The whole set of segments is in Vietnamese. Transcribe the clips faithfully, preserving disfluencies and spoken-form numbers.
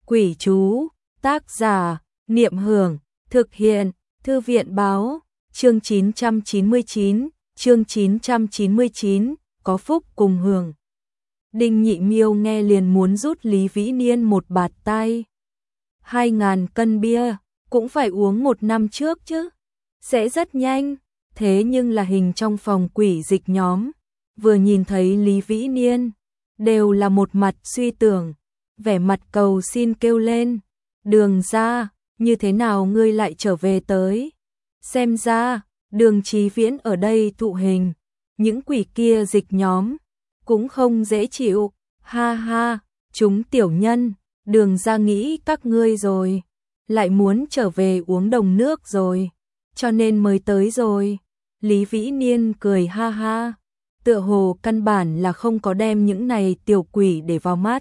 Quỷ chú, tác giả, Niệm Hưởng, thực hiện, Thư viện báo, chương chín trăm chín mươi chín, chương chín trăm chín mươi chín, có phúc cùng hưởng. Đinh Nhị Miêu nghe liền muốn rút Lý Vĩ Niên một bạt tay. Hai ngàn cân bia, cũng phải uống một năm trước chứ, sẽ rất nhanh. Thế nhưng là hình trong phòng quỷ dịch nhóm, vừa nhìn thấy Lý Vĩ Niên, đều là một mặt suy tưởng, vẻ mặt cầu xin kêu lên, Đường gia, như thế nào ngươi lại trở về tới? Xem ra, Đường Chí Viễn ở đây thụ hình, những quỷ kia dịch nhóm, cũng không dễ chịu, ha ha, chúng tiểu nhân, Đường gia nghĩ các ngươi rồi, lại muốn trở về uống đồng nước rồi, cho nên mới tới rồi. Lý Vĩ Niên cười ha ha, tựa hồ căn bản là không có đem những này tiểu quỷ để vào mắt.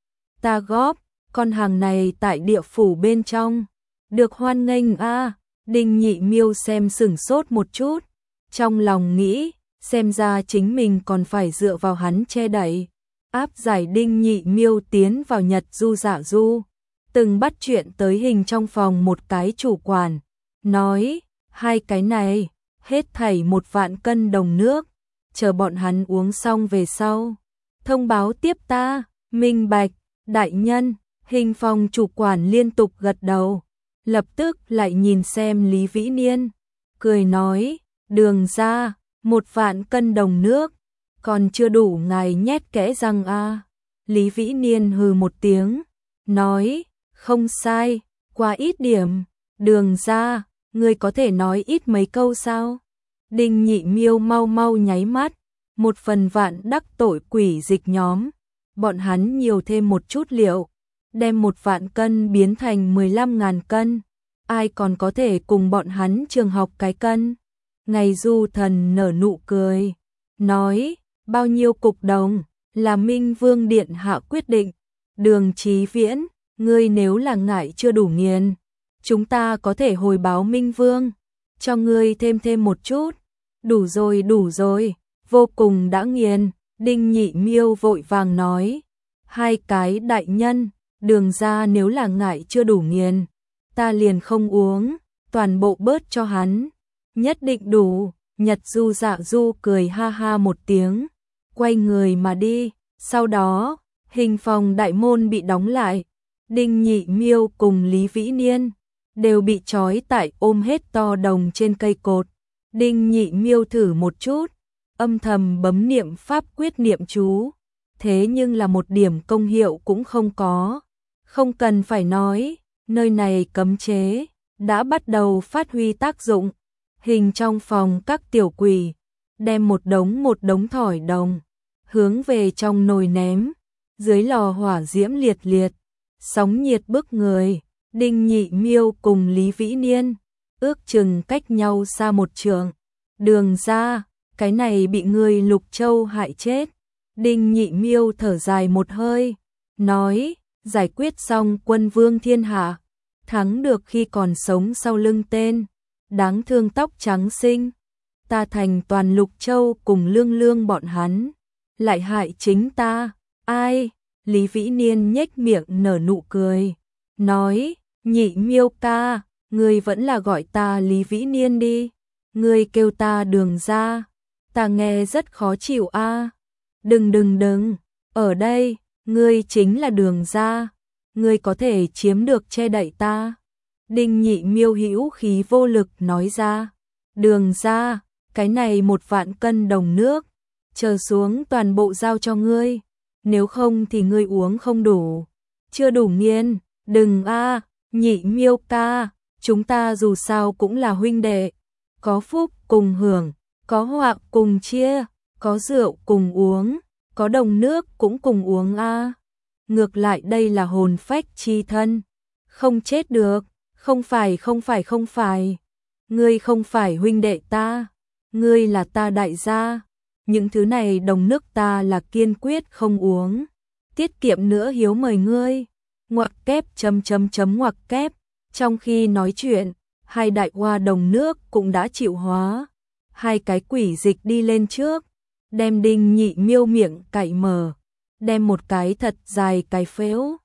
Ta góp, con hàng này tại địa phủ bên trong, được hoan nghênh a. À. Đinh Nhị Miêu xem sửng sốt một chút, trong lòng nghĩ, xem ra chính mình còn phải dựa vào hắn che đậy. Áp giải Đinh Nhị Miêu tiến vào Nhật Du Dạ Du, từng bắt chuyện tới hình trong phòng một cái chủ quản, nói, hai cái này, hết thảy một vạn cân đồng nước, chờ bọn hắn uống xong về sau, thông báo tiếp ta. Minh bạch, đại nhân. Hình phòng chủ quản liên tục gật đầu, lập tức lại nhìn xem Lý Vĩ Niên, cười nói, Đường gia, một vạn cân đồng nước, còn chưa đủ ngài nhét kẽ răng a. À. Lý Vĩ Niên hừ một tiếng, nói, không sai, quá ít điểm, Đường gia, ngươi có thể nói ít mấy câu sao? Đinh Nhị Miêu mau mau nháy mắt, một phần vạn đắc tội quỷ dịch nhóm, bọn hắn nhiều thêm một chút liệu, đem một vạn cân biến thành mười lăm ngàn cân, ai còn có thể cùng bọn hắn trường học cái cân. Ngày Du Thần nở nụ cười, nói, bao nhiêu cục đồng, là Minh Vương Điện hạ quyết định. Đường Chí Viễn, ngươi nếu là ngại chưa đủ nghiền, chúng ta có thể hồi báo Minh Vương, cho ngươi thêm thêm một chút. Đủ rồi đủ rồi, vô cùng đã nghiền. Đinh Nhị Miêu vội vàng nói, hai cái đại nhân, Đường gia nếu là ngại chưa đủ nghiền, ta liền không uống, toàn bộ bớt cho hắn, nhất định đủ. Nhật Du Dạ Du cười ha ha một tiếng, quay người mà đi. Sau đó, hình phòng đại môn bị đóng lại, Đinh Nhị Miêu cùng Lý Vĩ Niên đều bị trói tại ôm hết to đồng trên cây cột. Đinh Nhị Miêu thử một chút, âm thầm bấm niệm pháp quyết niệm chú, thế nhưng là một điểm công hiệu cũng không có. Không cần phải nói, nơi này cấm chế đã bắt đầu phát huy tác dụng. Hình trong phòng các tiểu quỷ đem một đống một đống thỏi đồng hướng về trong nồi ném, dưới lò hỏa diễm liệt liệt, sóng nhiệt bức người. Đinh Nhị Miêu cùng Lý Vĩ Niên ước chừng cách nhau xa một trượng. Đường gia, cái này bị người Lục Châu hại chết. Đinh Nhị Miêu thở dài một hơi, nói, giải quyết xong quân vương thiên hạ, thắng được khi còn sống sau lưng tên, đáng thương tóc trắng xinh, ta thành toàn Lục Châu cùng lương lương bọn hắn, lại hại chính ta, ai? Lý Vĩ Niên nhếch miệng nở nụ cười, nói, Nhị Miêu ca, ngươi vẫn là gọi ta Lý Vĩ Niên đi, ngươi kêu ta Đường gia, ta nghe rất khó chịu a. À. Đừng đừng đừng, ở đây, ngươi chính là Đường gia, ngươi có thể chiếm được che đậy ta. Đinh Nhị Miêu hữu khí vô lực nói ra, Đường gia, cái này một vạn cân đồng nước, chờ xuống toàn bộ giao cho ngươi, nếu không thì ngươi uống không đủ, chưa đủ nghiền. Đừng a, à, Nhị Miêu ca, chúng ta dù sao cũng là huynh đệ, có phúc cùng hưởng, có họa cùng chia, có rượu cùng uống, có đồng nước cũng cùng uống a. À. Ngược lại đây là hồn phách chi thân, không chết được. Không phải không phải không phải, ngươi không phải huynh đệ ta, ngươi là ta đại gia, những thứ này đồng nước ta là kiên quyết không uống, tiết kiệm nữa hiếu mời ngươi. Ngoặc kép chấm chấm chấm ngoặc kép. Trong khi nói chuyện, hai đại hoa đồng nước cũng đã chịu hóa. Hai cái quỷ dịch đi lên trước, đem Đinh Nhị Miêu miệng cạy mở, đem một cái thật dài cái phễu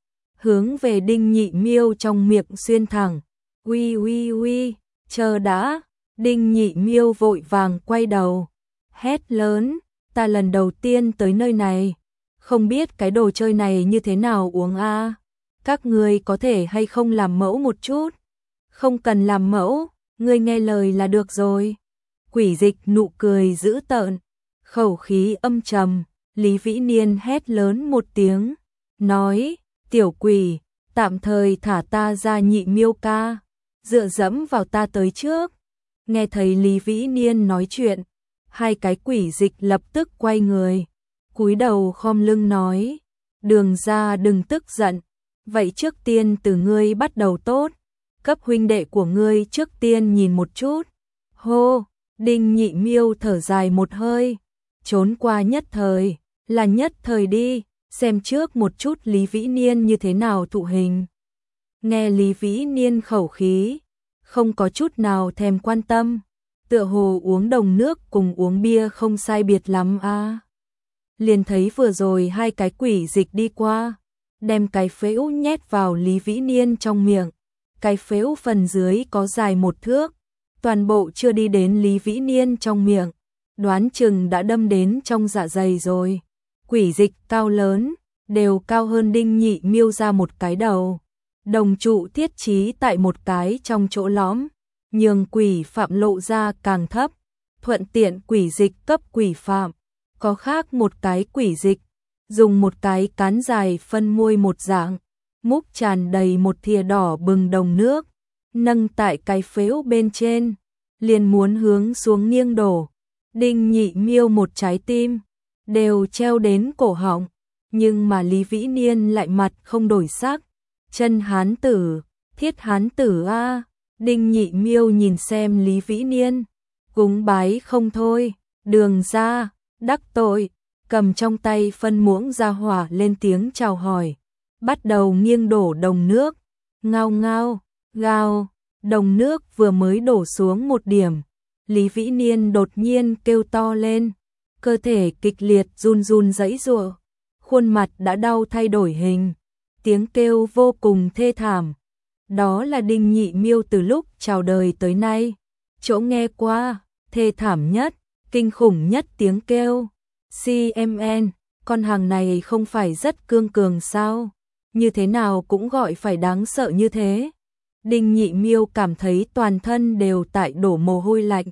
hướng về Đinh Nhị Miêu trong miệng xuyên thẳng. Uy uy uy, chờ đã. Đinh Nhị Miêu vội vàng quay đầu, hét lớn, ta lần đầu tiên tới nơi này, không biết cái đồ chơi này như thế nào uống a. À? Các ngươi có thể hay không làm mẫu một chút? Không cần làm mẫu, ngươi nghe lời là được rồi. Quỷ Dịch nụ cười dữ tợn, khẩu khí âm trầm, Lý Vĩ Niên hét lớn một tiếng, nói, tiểu quỷ, tạm thời thả ta ra Nhị Miêu ca, dựa dẫm vào ta tới trước. Nghe thấy Lý Vĩ Niên nói chuyện, hai cái Quỷ Dịch lập tức quay người, cúi đầu khom lưng nói, Đường gia đừng tức giận, vậy trước tiên từ ngươi bắt đầu tốt, cấp huynh đệ của ngươi trước tiên nhìn một chút. Hô, Đinh Nhị Miêu thở dài một hơi, trốn qua nhất thời, là nhất thời đi, xem trước một chút Lý Vĩ Niên như thế nào thụ hình. Nghe Lý Vĩ Niên khẩu khí, không có chút nào thèm quan tâm, tựa hồ uống đồng nước cùng uống bia không sai biệt lắm a. À. Liền thấy vừa rồi hai cái Quỷ Dịch đi qua, đem cái phễu nhét vào Lý Vĩ Niên trong miệng, cái phễu phần dưới có dài một thước, toàn bộ chưa đi đến Lý Vĩ Niên trong miệng, đoán chừng đã đâm đến trong dạ dày rồi. Quỷ Dịch cao lớn, đều cao hơn Đinh Nhị Miêu ra một cái đầu. Đồng trụ thiết trí tại một cái trong chỗ lõm, nhường quỷ phạm lộ ra càng thấp, thuận tiện Quỷ Dịch cấp quỷ phạm. Có khác một cái Quỷ Dịch, dùng một cái cán dài phân môi một dạng, múc tràn đầy một thìa đỏ bừng đồng nước, nâng tại cái phễu bên trên, liền muốn hướng xuống nghiêng đổ. Đinh Nhị Miêu một trái tim, đều treo đến cổ họng, nhưng mà Lý Vĩ Niên lại mặt không đổi sắc. Chân hán tử, thiết hán tử a. Đinh Nhị Miêu nhìn xem Lý Vĩ Niên, cúng bái không thôi, Đường gia, đắc tội, cầm trong tay phân muỗng ra hỏa lên tiếng chào hỏi, bắt đầu nghiêng đổ đồng nước, ngao ngao, gào, đồng nước vừa mới đổ xuống một điểm, Lý Vĩ Niên đột nhiên kêu to lên, cơ thể kịch liệt run run giãy giụa, khuôn mặt đã đau thay đổi hình. Tiếng kêu vô cùng thê thảm. Đó là Đinh Nhị Miêu từ lúc chào đời tới nay, chỗ nghe qua, thê thảm nhất, kinh khủng nhất tiếng kêu. xê em en, con hàng này không phải rất cương cường sao? Như thế nào cũng gọi phải đáng sợ như thế. Đinh Nhị Miêu cảm thấy toàn thân đều tại đổ mồ hôi lạnh.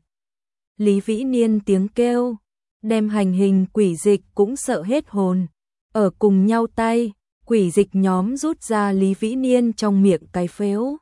Lý Vĩ Niên tiếng kêu, đem hành hình Quỷ Dịch cũng sợ hết hồn. Ở cùng nhau tay, Quỷ Dịch nhóm rút ra Lý Vĩ Niên trong miệng cái phễu.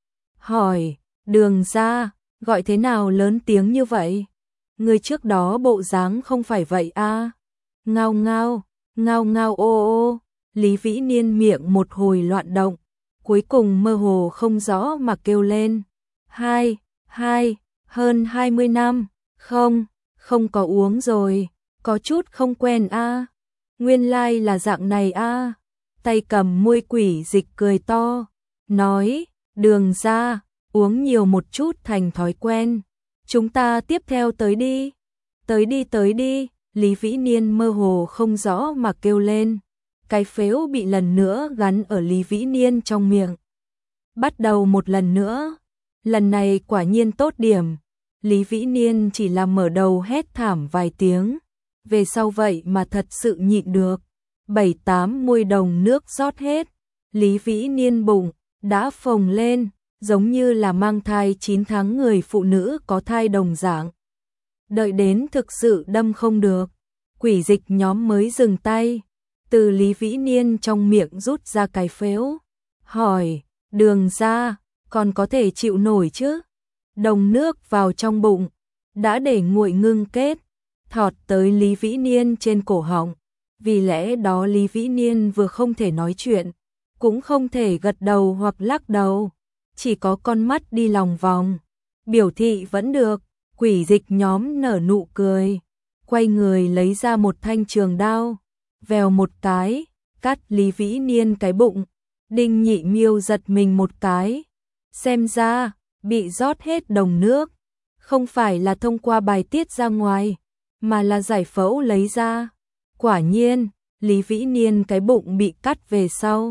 Hỏi, Đường gia, gọi thế nào lớn tiếng như vậy? Người trước đó bộ dáng không phải vậy a? À? Ngao ngao, ngao ngao ô ô, Lý Vĩ Niên miệng một hồi loạn động, cuối cùng mơ hồ không rõ mà kêu lên. Hai, hai, hơn hai mươi năm, không, không có uống rồi, có chút không quen a. À? Nguyên lai là dạng này a. À? Tay cầm môi Quỷ Dịch cười to, nói, Đường gia, uống nhiều một chút thành thói quen. Chúng ta tiếp theo tới đi, tới đi tới đi, Lý Vĩ Niên mơ hồ không rõ mà kêu lên. Cái phễu bị lần nữa gắn ở Lý Vĩ Niên trong miệng. Bắt đầu một lần nữa, lần này quả nhiên tốt điểm. Lý Vĩ Niên chỉ là mở đầu hét thảm vài tiếng, về sau vậy mà thật sự nhịn được. Bảy tám muôi đồng nước rót hết, Lý Vĩ Niên bụng đã phồng lên, giống như là mang thai chín tháng người phụ nữ có thai đồng dạng. Đợi đến thực sự đâm không được, Quỷ Dịch nhóm mới dừng tay, từ Lý Vĩ Niên trong miệng rút ra cái phễu, hỏi, Đường gia, còn có thể chịu nổi chứ? Đồng nước vào trong bụng, đã để nguội ngưng kết, thọt tới Lý Vĩ Niên trên cổ họng. Vì lẽ đó Lý Vĩ Niên vừa không thể nói chuyện, cũng không thể gật đầu hoặc lắc đầu, chỉ có con mắt đi lòng vòng, biểu thị vẫn được. Quỷ Dịch nhóm nở nụ cười, quay người lấy ra một thanh trường đao, vèo một cái, cắt Lý Vĩ Niên cái bụng. Đinh Nhị Miêu giật mình một cái, xem ra bị rót hết đồng nước, không phải là thông qua bài tiết ra ngoài, mà là giải phẫu lấy ra. Quả nhiên, Lý Vĩ Niên cái bụng bị cắt về sau,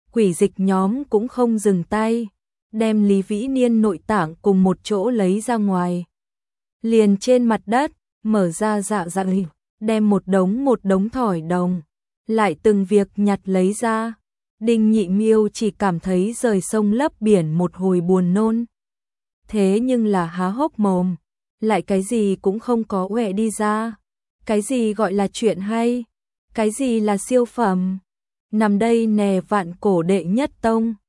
quỷ dịch nhóm cũng không dừng tay, đem Lý Vĩ Niên nội tạng cùng một chỗ lấy ra ngoài. Liền trên mặt đất, mở ra dạ dày, đem một đống một đống thỏi đồng, lại từng việc nhặt lấy ra. Đinh Nhị Miêu chỉ cảm thấy rời sông lấp biển một hồi buồn nôn. Thế nhưng là há hốc mồm, lại cái gì cũng không có uệ đi ra. Cái gì gọi là chuyện hay? Cái gì là siêu phẩm? Nằm đây nè vạn cổ đệ nhất tông.